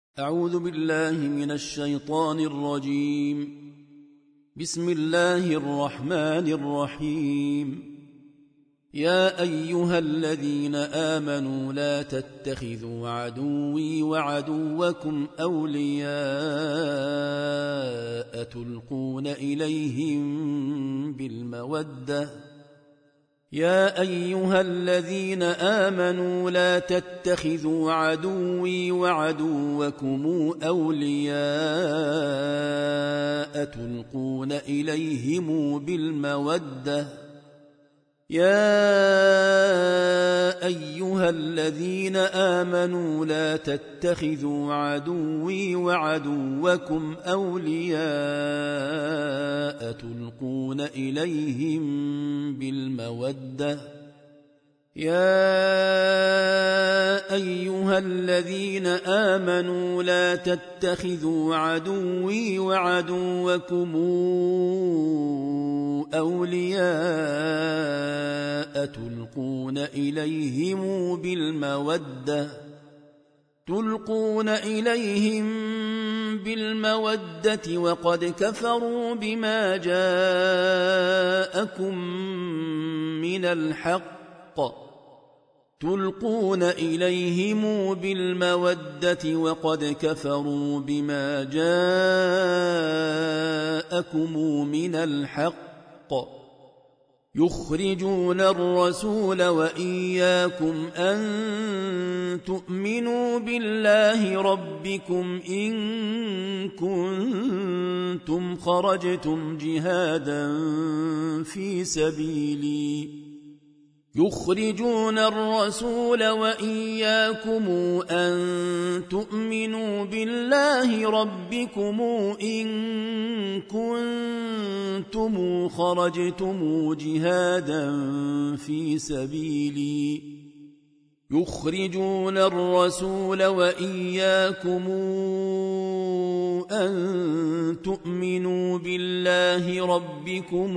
أعوذ بالله من الشيطان الرجيم. بسم الله الرحمن الرحيم. يا أيها الذين آمنوا لا تتخذوا عدوي وعدوكم أولياء تلقون إليهم بالمودة يا أيها الذين آمنوا لا تتخذوا عدوي وعدوكم أولياء تلقون إليهم بالمودة يا أيها الذين آمنوا لا تتخذوا عدوي وعدوكم أولياء تلقون إليهم بالمودة يا أيها الذين آمنوا لا تتخذوا عدوي وعدوكم أولياء تلقون إليهم بالمودة وقد كفروا بما جاءكم من الحق يخرجون الرسول وإياكم أن تؤمنوا بالله ربكم إن كنتم خرجتم جهادا في سبيلي يخرجون الرسول وإياكم أن تؤمنوا بالله ربكم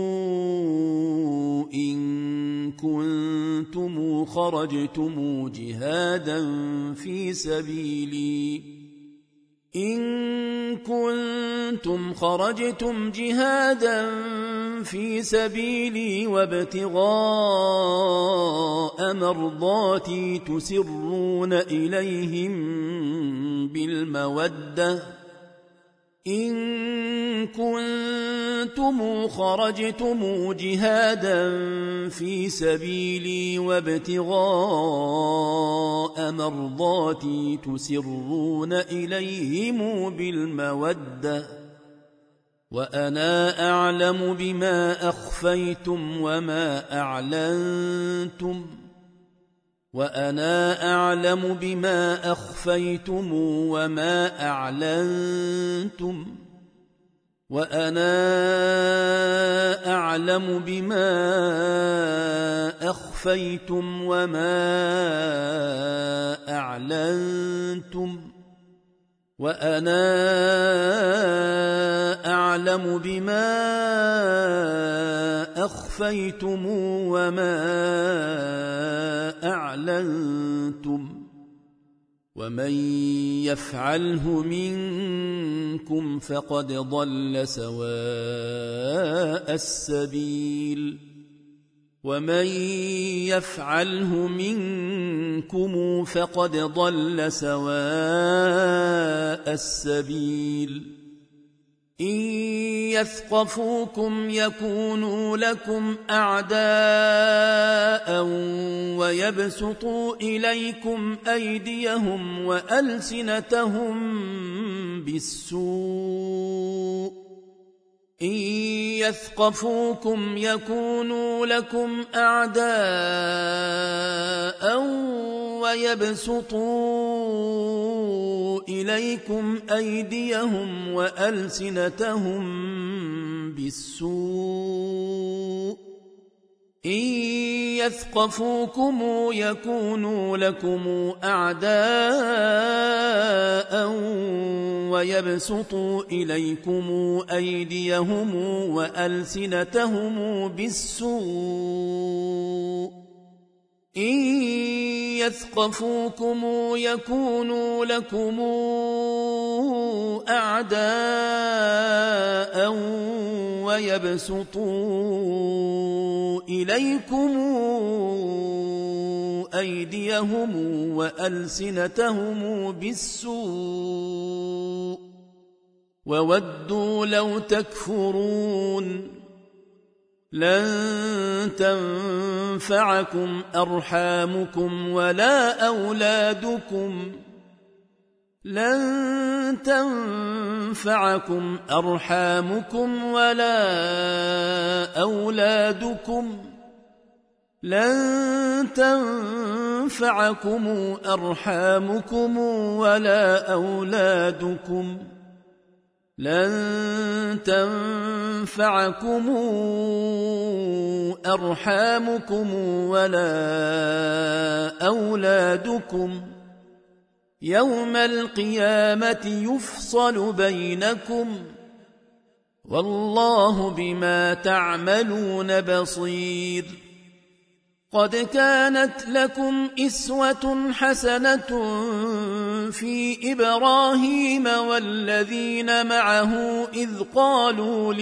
إن كنتم خرجتم جهادا في سبيلي وابتغاء مرضاتي تسرون إليهم بالمودة وأنا أعلم بما أخفيتم وما أعلنتم وأنا أعلم بما أخفيتم وما أعلنتم وأنا أعلم بما أخفيتم وما أعلنتم ومن يفعله منكم فقد ضل سواء السبيل إن يثقفوكم يكونوا لكم أعداء ويبسطوا إليكم أيديهم وألسنتهم بالسوء إن يثقفوكم يكونوا لكم أعداء ويبسطوا إليكم أيديهم وألسنتهم بالسوء إن يثقفوكم يكونوا لكم أعداء ويبسطوا إليكم أيديهم وألسنتهم بالسوء وودوا لو تكفرون لن تنفعكم أرحامكم ولا أولادكم يوم القيامة يفصل بينكم والله بما تعملون بصير قد كانت لكم أسوة حسنة في إبراهيم والذين معه إذ قالوا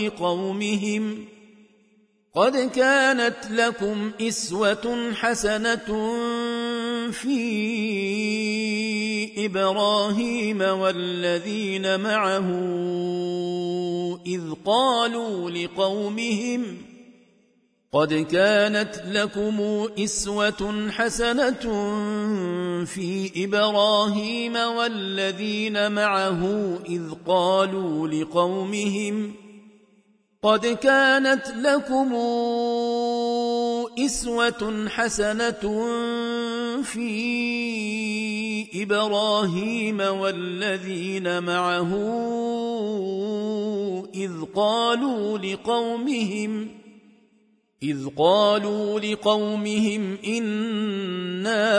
لقومهم إنا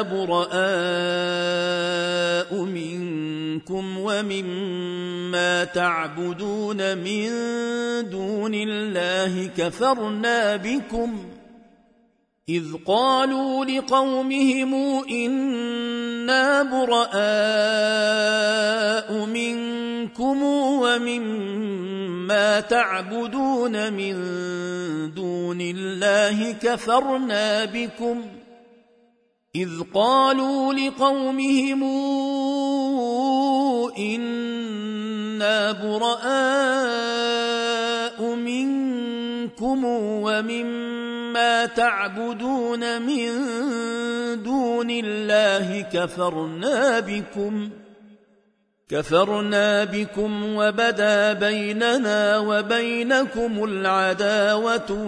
براء منكم ومما تعبدون من دون الله كفرنا بكم إذ قالوا لقومهم إنا براء منكم ومما تعبدون من دون الله كفرنا بكم وبدا بيننا وبينكم العداوة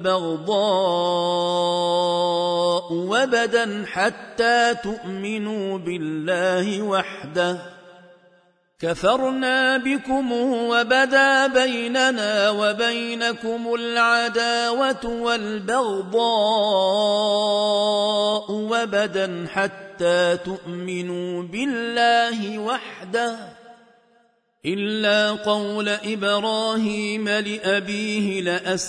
والبغضاء وبدا حتى تؤمنوا بالله وحده إلا قول إبراهيم لأبيه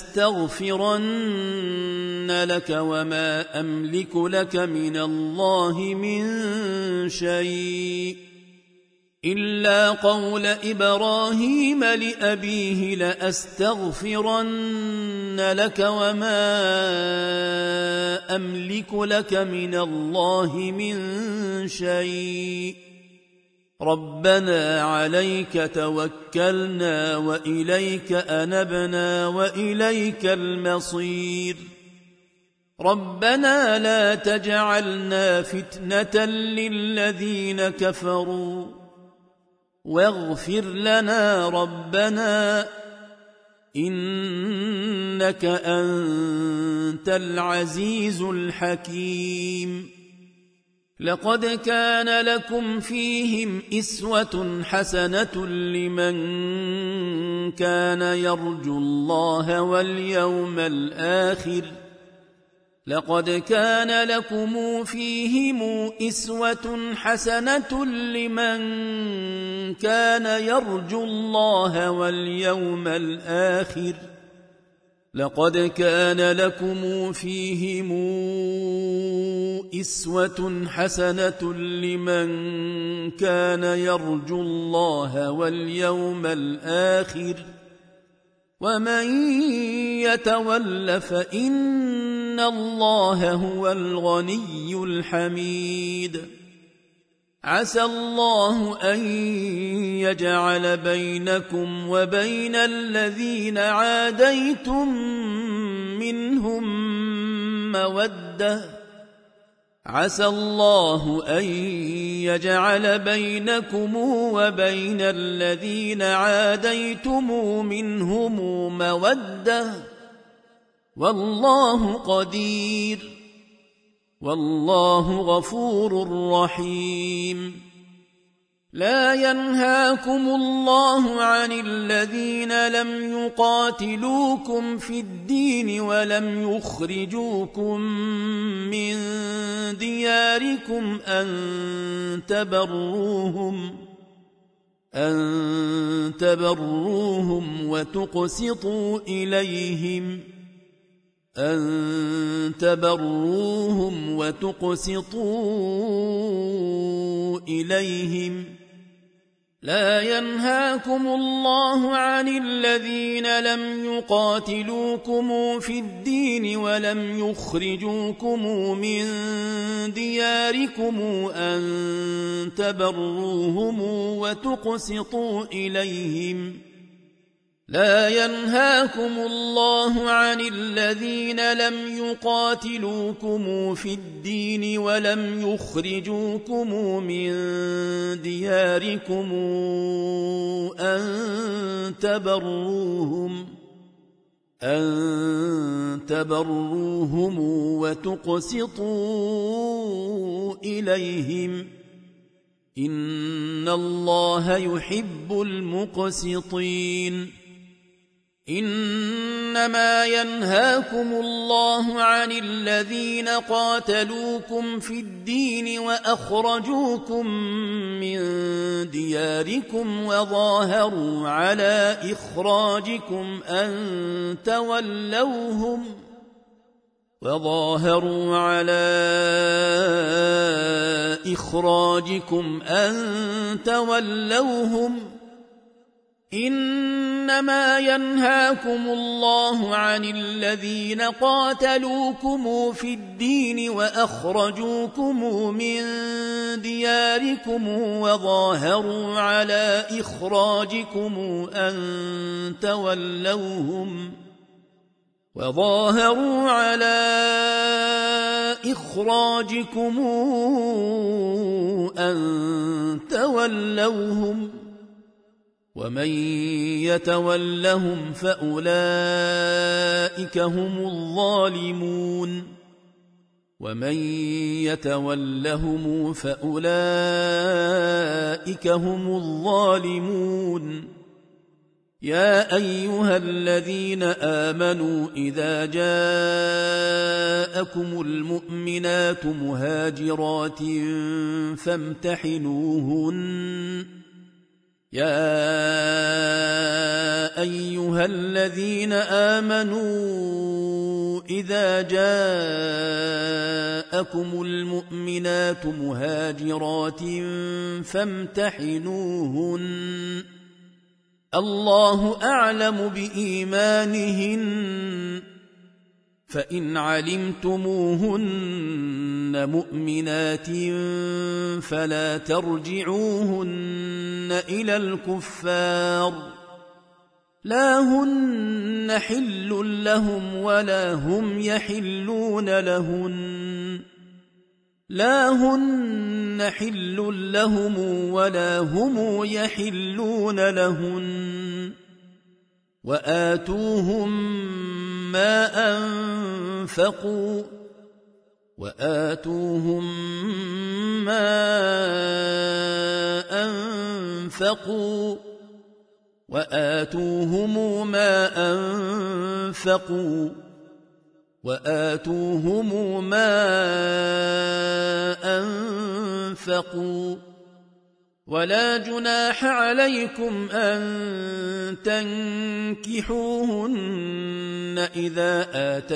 لأستغفرن لك وما أملك لك من الله من شيء ربنا عليك توكلنا وإليك أنبنا وإليك المصير ربنا لا تجعلنا فتنة للذين كفروا واغفر لنا ربنا إنك أنت العزيز الحكيم لقد كان لكم فيهم أسوة حسنة لمن كان يرجو الله واليوم الآخر لقد كان لكم فيهم أسوة حسنة لمن كان يرجو الله واليوم الآخر ومن يتول فإن الله هو الغني الحميد عسى الله أن يجعل بينكم وبين الذين عاديتم منهم مودة عسى الله أن يجعل بينكم وبين الذين عاديتم منهم مودة والله قدير والله غفور رحيم لا ينهاكم الله عن الذين لم يقاتلوكم في الدين ولم يخرجوكم من دياركم أن تبروهم وتقسطوا إليهم لا ينهاكم الله عن الذين لم يقاتلوكم في الدين ولم يخرجوكم من دياركم أن تبروهم وتقسطوا إليهم لا ينهاكم الله عن الذين لم يقاتلوكم في الدين ولم يخرجوكم من دياركم أن تبروهم وتقسطوا إليهم إن الله يحب المقسطين إنما ينهاكم الله عن الذين قاتلوكم في الدين وأخرجوكم من دياركم وظاهروا على إخراجكم أن تولوهم إنما ينهاكم الله عن الذين قاتلوكم في الدين وأخرجوكم من دياركم وظاهروا على إخراجكم أن تولوهم ومن يتولهم فأولئك هم الظالمون يا أيها الذين آمنوا إذا جاءكم المؤمنات مهاجرات فامتحنوهن الله أعلم بإيمانهن فإن علمتموهن مؤمنات فلا ترجعوهن إلى الكفار لا هن حل لهم ولا هم يحلون لهن وآتوهم ما أنفقوا ولا جناح عليكم أن تنكحوهن إذا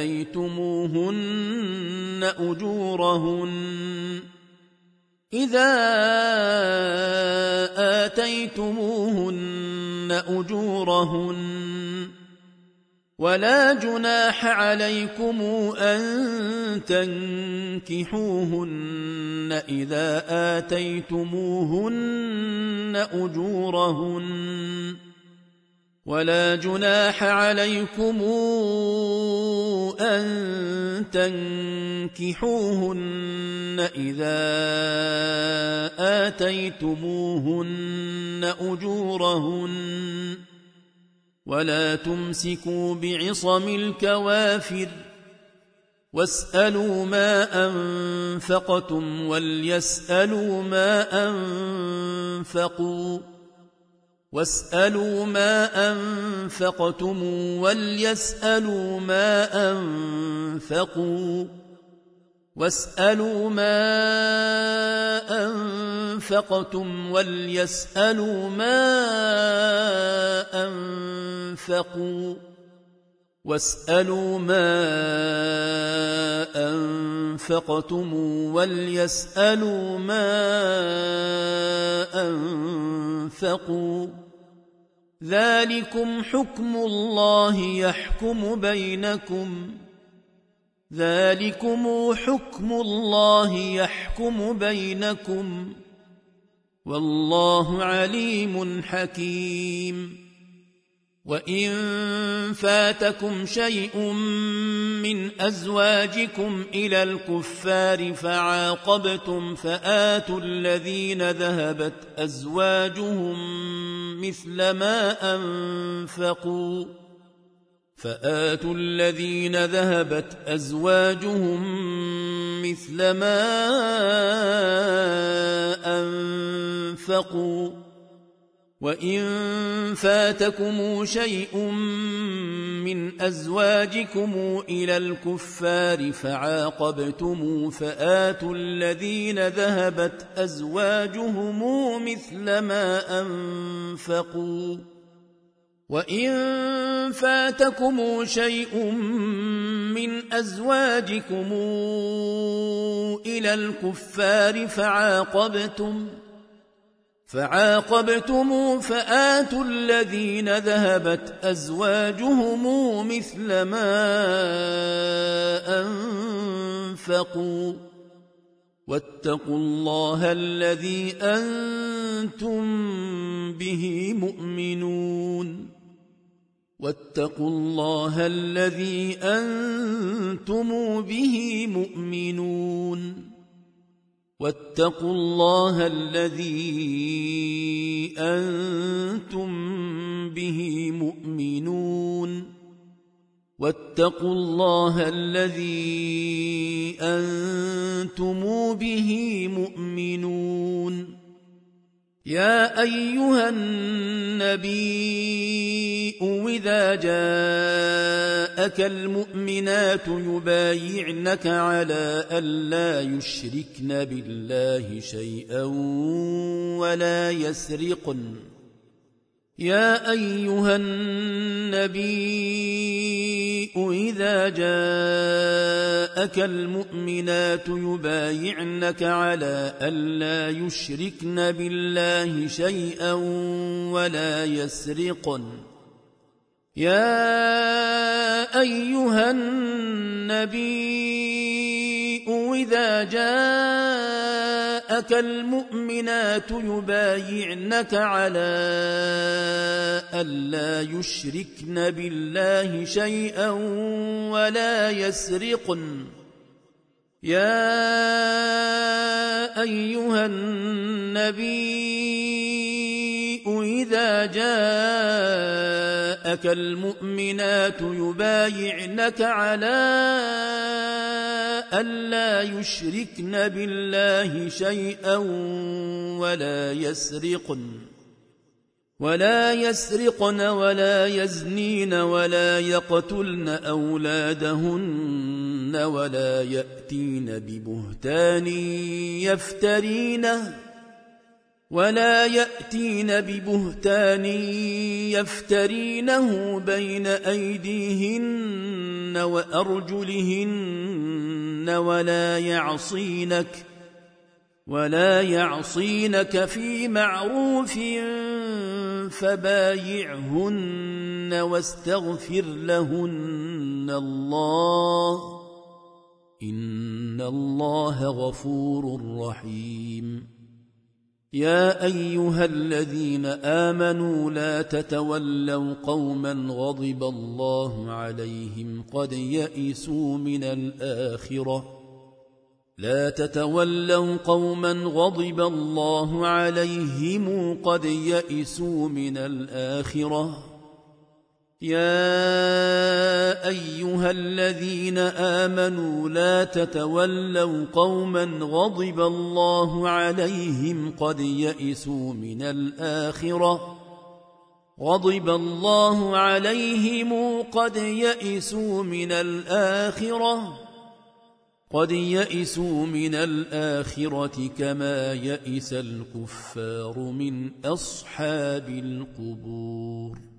آتيتموهن أجورهن ولا جناح عليكم أن تنكحوهن إذا آتيتموهن أجورهن ولا جناح عليكم أن تنكحوهن إذا آتيتموهن أجورهن ولا تمسكوا بعصم الكوافر واسألوا ما أنفقتم وليسألوا ما أنفقوا واسألوا ما أنفقتم وليسألوا ما أنفقوا واسألوا ما أنفقتم وليسألوا ما أنفقوا واسألوا ما أنفقتم وليسألوا ما أنفقوا ذلكم حكم الله يحكم بينكم والله عليم حكيم وإن فاتكم شيء من أزواجكم إلى الكفار فعاقبتم فآتوا الذين ذهبت أزواجهم مثل ما أنفقوا وإن فاتكم شيء من أزواجكم إلى الكفار فعاقبتم فآتوا الذين ذهبت أزواجهم مثل ما أنفقوا وإن فاتكم شيء من أزواجكم إلى الكفار فعاقبتم فآتوا الذين ذهبت أزواجهم مثل ما أنفقوا واتقوا الله الذي أنتم به مؤمنون واتقوا الله الذي أنتم به مؤمنون واتقوا الله الذي أنتم به مؤمنون واتقوا الله الذي أنتم به مؤمنون يا أيها النبي إذا جاءك المؤمنات يبايعنك على ألا يشركن بالله شيئا ولا يسرقن يا أيها النبي إذا جاءك المؤمنات يبايعنك على ألا يشركن بالله شيئا ولا يسرقن يا أيها النبي إذا جاءك المؤمنات يبايعنك على ألا يشركن بالله شيئا ولا يسرقن يا أيها النبي إذا جاءك المؤمنات يبايعنك على ألا يشركن بالله شيئا ولا يسرقن ولا يزنين ولا يقتلن أولادهن ولا يأتين ببهتان ولا يأتين ببهتان يفترينه بين أيديهن وأرجلهن ولا يعصينك في معروف فبايعهن واستغفر لهن الله إن الله غفور رحيم. يا أيها الذين آمنوا لا تتولوا قوما غضب الله عليهم قد يئسوا من الآخرة يا أيها الذين آمنوا لا تتولوا قوما غضب الله عليهم قد يئسوا من الآخرة كما يئس الكفار من أصحاب القبور.